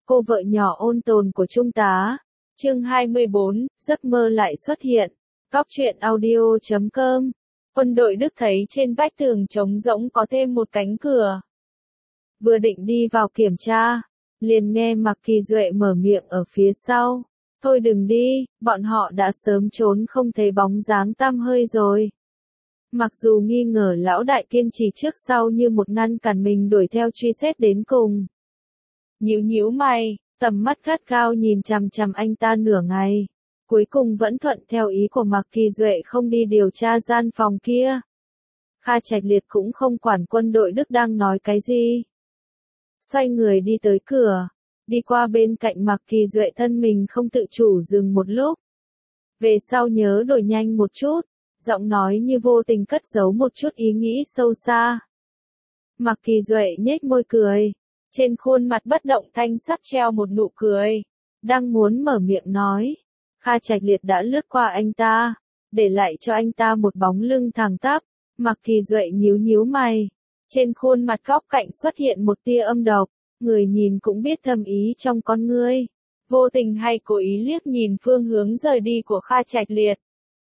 cô vợ nhỏ ôn tồn của Trung tá. Chương 24, giấc mơ lại xuất hiện. Góc truyện audio.com. Quân đội Đức thấy trên vách tường trống rỗng có thêm một cánh cửa. Vừa định đi vào kiểm tra, liền nghe Mạc Kỳ Duệ mở miệng ở phía sau. Thôi đừng đi, bọn họ đã sớm trốn không thấy bóng dáng tăm hơi rồi. Mặc dù nghi ngờ lão đại kiên trì trước sau như một ngăn cản mình đuổi theo truy xét đến cùng. Nhíu mày, tầm mắt gắt gao nhìn chằm chằm anh ta nửa ngày. Cuối cùng vẫn thuận theo ý của Mạc Kỳ Duệ không đi điều tra gian phòng kia. Kha Trạch Liệt cũng không quản quân đội Đức đang nói cái gì. Xoay người đi tới cửa, đi qua bên cạnh Mạc Kỳ Duệ, thân mình không tự chủ dừng một lúc. Về sau nhớ đổi nhanh một chút, giọng nói như vô tình cất giấu một chút ý nghĩ sâu xa. Mạc Kỳ Duệ nhếch môi cười, trên khuôn mặt bất động thanh sắc treo một nụ cười. Đang muốn mở miệng nói, Kha Trạch Liệt đã lướt qua anh ta, để lại cho anh ta một bóng lưng thẳng tắp. Mạc Kỳ Duệ nhíu mày, trên khuôn mặt góc cạnh xuất hiện một tia âm độc, người nhìn cũng biết thâm ý trong con ngươi, vô tình hay cố ý liếc nhìn phương hướng rời đi của Kha Trạch Liệt.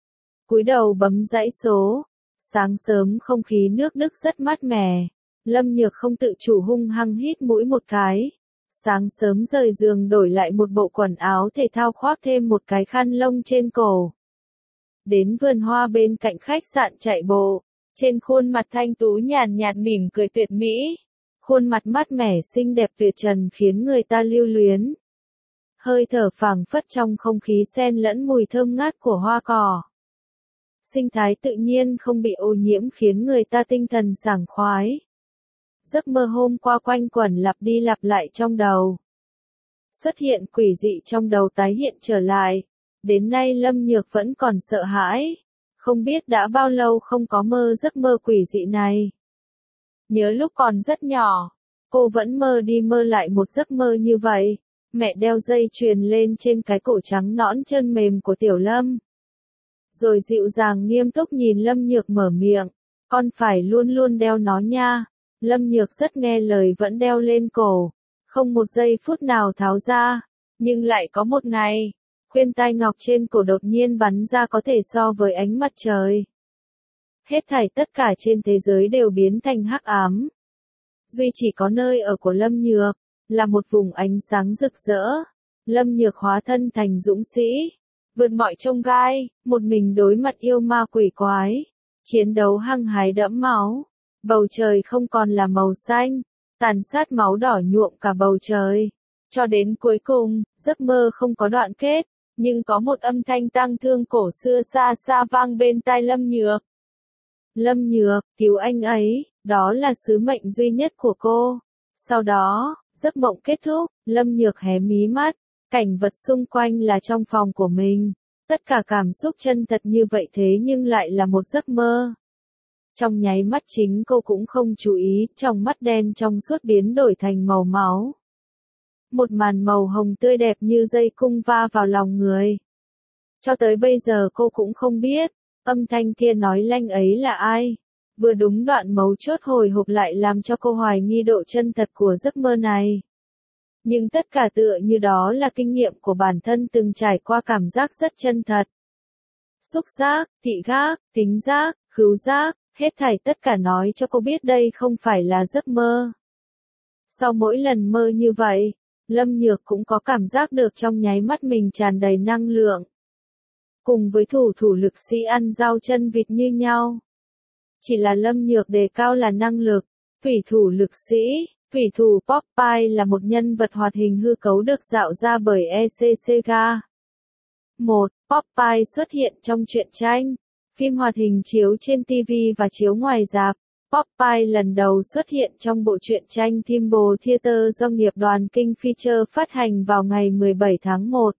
Cúi đầu bấm dãy số, sáng sớm không khí nước Đức rất mát mẻ, Lâm Nhược không tự chủ hung hăng hít mũi một cái. Sáng sớm rời giường đổi lại một bộ quần áo thể thao, khoác thêm một cái khăn lông trên cổ. Đến vườn hoa bên cạnh khách sạn chạy bộ, trên khuôn mặt thanh tú nhàn nhạt mỉm cười tuyệt mỹ. Khuôn mặt mát mẻ xinh đẹp tuyệt trần khiến người ta lưu luyến. Hơi thở phảng phất trong không khí xen lẫn mùi thơm ngát của hoa cỏ. Sinh thái tự nhiên không bị ô nhiễm khiến người ta tinh thần sảng khoái. Giấc mơ hôm qua quanh quẩn lặp đi lặp lại trong đầu. Xuất hiện quỷ dị trong đầu tái hiện trở lại. Đến nay Lâm Nhược vẫn còn sợ hãi. Không biết đã bao lâu không có mơ giấc mơ quỷ dị này. Nhớ lúc còn rất nhỏ, cô vẫn mơ đi mơ lại một giấc mơ như vậy. Mẹ đeo dây chuyền lên trên cái cổ trắng nõn chân mềm của Tiểu Lâm. Rồi dịu dàng nghiêm túc nhìn Lâm Nhược mở miệng, con phải luôn luôn đeo nó nha. Lâm Nhược rất nghe lời vẫn đeo lên cổ, không một giây phút nào tháo ra. Nhưng lại có một ngày, khuyên tai ngọc trên cổ đột nhiên bắn ra có thể so với ánh mặt trời. Hết thảy tất cả trên thế giới đều biến thành hắc ám. Duy chỉ có nơi ở của Lâm Nhược, là một vùng ánh sáng rực rỡ. Lâm Nhược hóa thân thành dũng sĩ, vượt mọi chông gai, một mình đối mặt yêu ma quỷ quái. Chiến đấu hăng hái đẫm máu. Bầu trời không còn là màu xanh, tàn sát máu đỏ nhuộm cả bầu trời. Cho đến cuối cùng, giấc mơ không có đoạn kết, nhưng có một âm thanh tang thương cổ xưa xa xa vang bên tai Lâm Nhược. Lâm Nhược, cứu anh ấy, đó là sứ mệnh duy nhất của cô. Sau đó, giấc mộng kết thúc, Lâm Nhược hé mí mắt, cảnh vật xung quanh là trong phòng của mình. Tất cả cảm xúc chân thật như vậy thế nhưng lại là một giấc mơ. Trong nháy mắt chính cô cũng không chú ý, trong mắt đen trong suốt biến đổi thành màu máu. Một màn màu hồng tươi đẹp như dây cung va vào lòng người. Cho tới bây giờ cô cũng không biết, âm thanh kia nói lanh ấy là ai. Vừa đúng đoạn mấu chốt hồi hộp lại làm cho cô hoài nghi độ chân thật của giấc mơ này. Nhưng tất cả tựa như đó là kinh nghiệm của bản thân từng trải qua, cảm giác rất chân thật. Xúc giác, thị giác, tính giác, khứu giác, hết thảy tất cả nói cho cô biết đây không phải là giấc mơ. Sau mỗi lần mơ như vậy, Lâm Nhược cũng có cảm giác được trong nháy mắt mình tràn đầy năng lượng. Cùng với thủ lực sĩ ăn rau chân vịt như nhau. Chỉ là Lâm Nhược đề cao là năng lực. Thủy thủ lực sĩ, thủy thủ Popeye là một nhân vật hoạt hình hư cấu được tạo ra bởi EC Sega. 1. Popeye xuất hiện trong truyện tranh, phim hoạt hình chiếu trên TV và chiếu ngoài rạp. Popeye lần đầu xuất hiện trong bộ truyện tranh Thimble Theater do nghiệp đoàn King Feature phát hành vào ngày 17 tháng 1.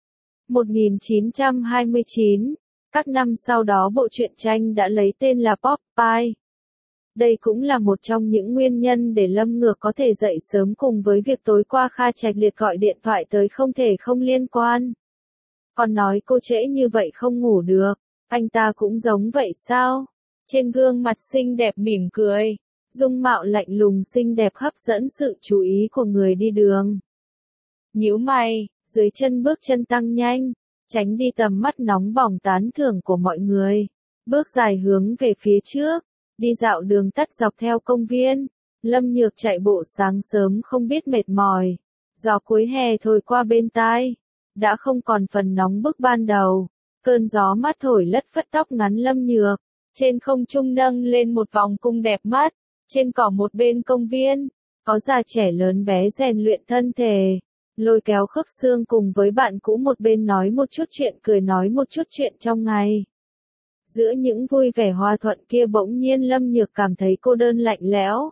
1929. Các năm sau đó bộ truyện tranh đã lấy tên là Popeye. Đây cũng là một trong những nguyên nhân để Lâm Nhược có thể dậy sớm cùng với việc tối qua Kha Trạch Liệt gọi điện thoại tới không thể không liên quan. Còn nói cô trễ như vậy không ngủ được, anh ta cũng giống vậy sao? Trên gương mặt xinh đẹp mỉm cười, dung mạo lạnh lùng xinh đẹp hấp dẫn sự chú ý của người đi đường. nhíu mày, dưới chân bước chân tăng nhanh, tránh đi tầm mắt nóng bỏng tán thưởng của mọi người. Bước dài hướng về phía trước, đi dạo đường tắt dọc theo công viên. Lâm Nhược chạy bộ sáng sớm không biết mệt mỏi. Gió cuối hè thổi qua bên tai, đã không còn phần nóng bức ban đầu. Cơn gió mát thổi lất phất tóc ngắn Lâm Nhược, trên không trung nâng lên một vòng cung đẹp mắt. Trên cỏ một bên công viên, có già trẻ lớn bé rèn luyện thân thể, lôi kéo Khước Xương cùng với bạn cũ một bên nói một chút chuyện cười nói một chút chuyện trong ngày. Giữa những vui vẻ hòa thuận kia bỗng nhiên Lâm Nhược cảm thấy cô đơn lạnh lẽo.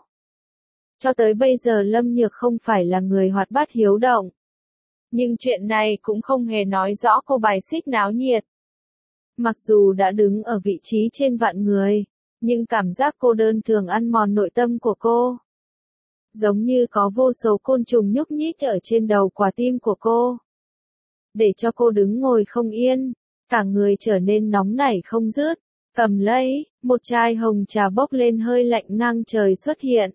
Cho tới bây giờ Lâm Nhược không phải là người hoạt bát hiếu động. Nhưng chuyện này cũng không hề nói rõ cô bài xích náo nhiệt. Mặc dù đã đứng ở vị trí trên vạn người, nhưng cảm giác cô đơn thường ăn mòn nội tâm của cô. Giống như có vô số côn trùng nhúc nhích ở trên đầu quả tim của cô. Để cho cô đứng ngồi không yên, cả người trở nên nóng nảy không dứt. Cầm lấy, một chai hồng trà bốc lên hơi lạnh ngang trời xuất hiện.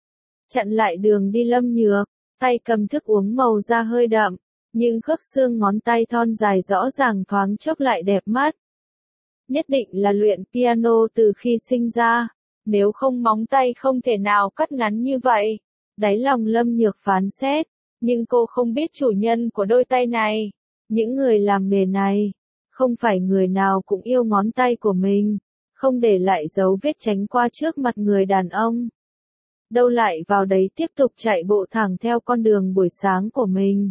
Chặn lại đường đi Lâm Nhược, tay cầm thức uống màu da hơi đậm, nhưng khớp xương ngón tay thon dài rõ ràng thoáng chốc lại đẹp mắt. Nhất định là luyện piano từ khi sinh ra, nếu không móng tay không thể nào cắt ngắn như vậy. Đáy lòng Lâm Nhược phán xét, nhưng cô không biết chủ nhân của đôi tay này. Những người làm nghề này, không phải người nào cũng yêu ngón tay của mình, không để lại dấu vết tránh qua trước mặt người đàn ông. Đâu lại vào đấy tiếp tục chạy bộ thẳng theo con đường buổi sáng của mình.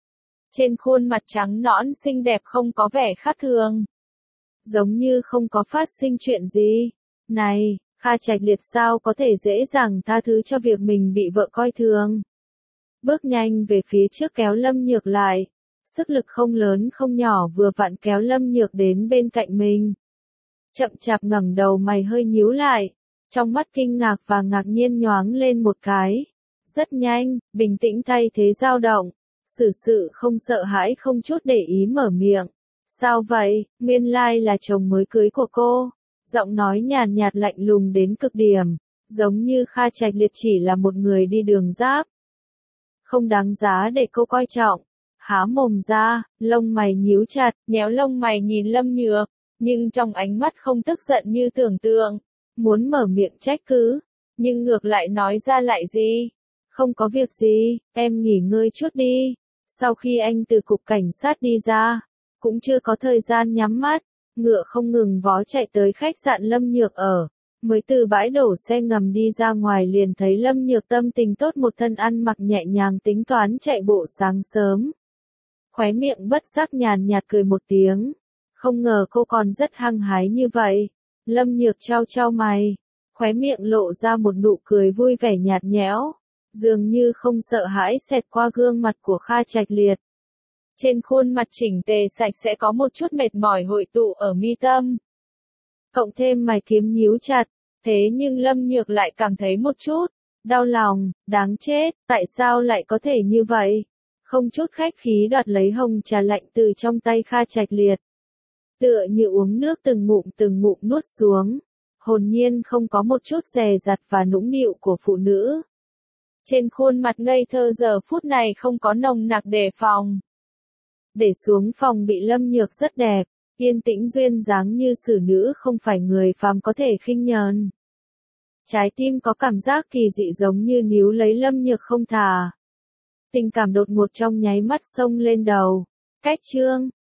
Trên khuôn mặt trắng nõn xinh đẹp không có vẻ khác thường. Giống như không có phát sinh chuyện gì. Này, Kha Trạch Liệt sao có thể dễ dàng tha thứ cho việc mình bị vợ coi thường. Bước nhanh về phía trước kéo Lâm Nhược lại. Sức lực không lớn không nhỏ vừa vặn kéo Lâm Nhược đến bên cạnh mình. Chậm chạp ngẩng đầu mày hơi nhíu lại. Trong mắt kinh ngạc và ngạc nhiên nhoáng lên một cái. Rất nhanh, bình tĩnh thay thế dao động. Xử sự không sợ hãi không chút để ý mở miệng. Sao vậy, nguyên lai là chồng mới cưới của cô. Giọng nói nhàn nhạt lạnh lùng đến cực điểm. Giống như Kha Trạch Liệt chỉ là một người đi đường giáp. Không đáng giá để cô coi trọng. Há mồm ra, lông mày nhíu chặt, nhéo lông mày nhìn Lâm Nhược. Nhưng trong ánh mắt không tức giận như tưởng tượng. Muốn mở miệng trách cứ, nhưng ngược lại nói ra lại gì? Không có việc gì, em nghỉ ngơi chút đi. Sau khi anh từ cục cảnh sát đi ra, cũng chưa có thời gian nhắm mắt, ngựa không ngừng vó chạy tới khách sạn Lâm Nhược ở. Mới từ bãi đổ xe ngầm đi ra ngoài liền thấy Lâm Nhược tâm tình tốt một thân ăn mặc nhẹ nhàng tính toán chạy bộ sáng sớm. Khóe miệng bất giác nhàn nhạt cười một tiếng. Không ngờ cô còn rất hăng hái như vậy. Lâm Nhược trao trao mày, khóe miệng lộ ra một nụ cười vui vẻ nhạt nhẽo, dường như không sợ hãi xẹt qua gương mặt của Kha Trạch Liệt. Trên khuôn mặt chỉnh tề sạch sẽ có một chút mệt mỏi hội tụ ở mi tâm. Cộng thêm mày kiếm nhíu chặt, thế nhưng Lâm Nhược lại cảm thấy một chút đau lòng, đáng chết, tại sao lại có thể như vậy? Không chút khách khí đoạt lấy hồng trà lạnh từ trong tay Kha Trạch Liệt. Tựa như uống nước từng ngụm nuốt xuống, hồn nhiên không có một chút dè dặt và nũng nịu của phụ nữ. Trên khuôn mặt ngây thơ giờ phút này không có nồng nặc đề phòng. Để xuống phòng bị Lâm Nhược rất đẹp, yên tĩnh duyên dáng như xử nữ không phải người phàm có thể khinh nhờn. Trái tim có cảm giác kỳ dị giống như níu lấy Lâm Nhược không thả. Tình cảm đột ngột trong nháy mắt xông lên đầu. Cách chương